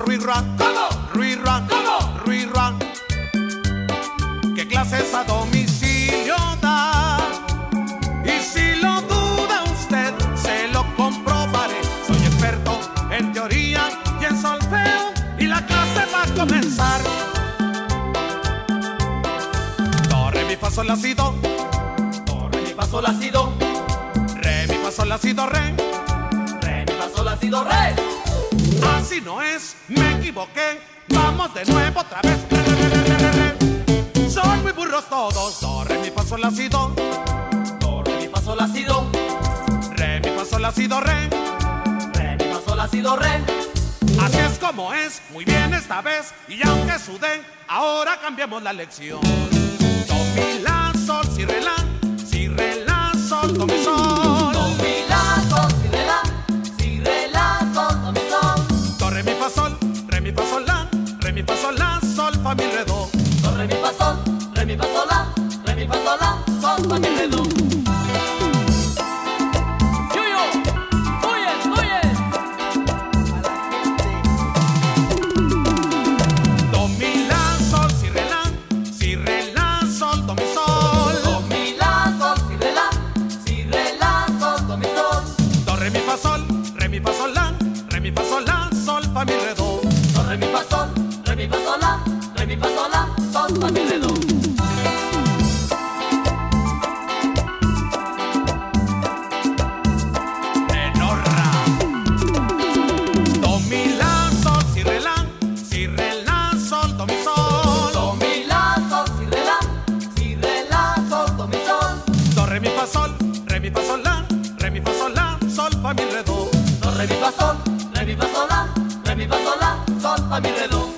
Ruirán. ¿Cómo? Ruirán. ¿Cómo? Ruirán. ¿Qué clases a domicilio da? Y si lo duda usted, se lo comprobaré. Soy experto en teoría y en solfeo, y la clase va a comenzar. Do, re, mi, fa, sol, la, si, do. Do, re, mi, fa, sol, la, si, do. Re, mi, fa, sol, la, si, do, re. Re, mi, fa, sol, la, si, do, re. Así no es, me equivoqué. Vamos de nuevo otra vez. Re, re, re, re, re, re. Son muy burros todos. Do, re, mi, fa, sol, la, si, do. Do, re, mi, fa, sol, la, si, do. Re, mi, fa, sol, la, si, do, re. Re, mi, fa, sol, la, si, do, re. Así es como es, muy bien esta vez. Y aunque sudé, ahora cambiamos la lección. Do, mi, la, sol, si, re, la. Si, re, la, sol, do, mi, sol. Do, mi, la, sol, si, re, la. Si, re, la, sol, do, mi, sol. Do, re, mi, fa, sol. Re, mi, fa, sol, la. Re, mi, fa, sol, la. Sol, fa, mi, re, do. Do, re, mi, fa, sol. Re, mi, fa, sol, la. Re, mi, fa, sol, la. Sol, fa, mi, re, do. Do, mi, la, sol, si, re, la. Si, re, la, sol, do, mi, sol. Do, mi, la, sol, si, re, la. Si, re, la, sol, do, mi, sol. Do, re, mi, fa, sol. Re, mi, fa, sol, la. Re, mi, fa, sol, la. Sol, fa, mi, re, do. Do, re, mi, fa, sol. Re, mi, fa, sol, la. Re, mi, fa, sol, la. Sol, fa, mi, re, do. Menorra. Do, mi, la, sol, si, re, la. Si, re, la, sol, do, mi, sol. Do, mi, la, sol, si, re, la. Si, re, la, sol, do, mi, sol. Do, re, mi, fa, sol. Re, mi, fa, sol, la. Re, mi, fa, sol, la. Sol, fa, mi, re, do. Do, re, mi, fa, sol. Re, mi, fa, sol, la. Re, mi, fa, sol, la. Sol, fa, mi, re, do.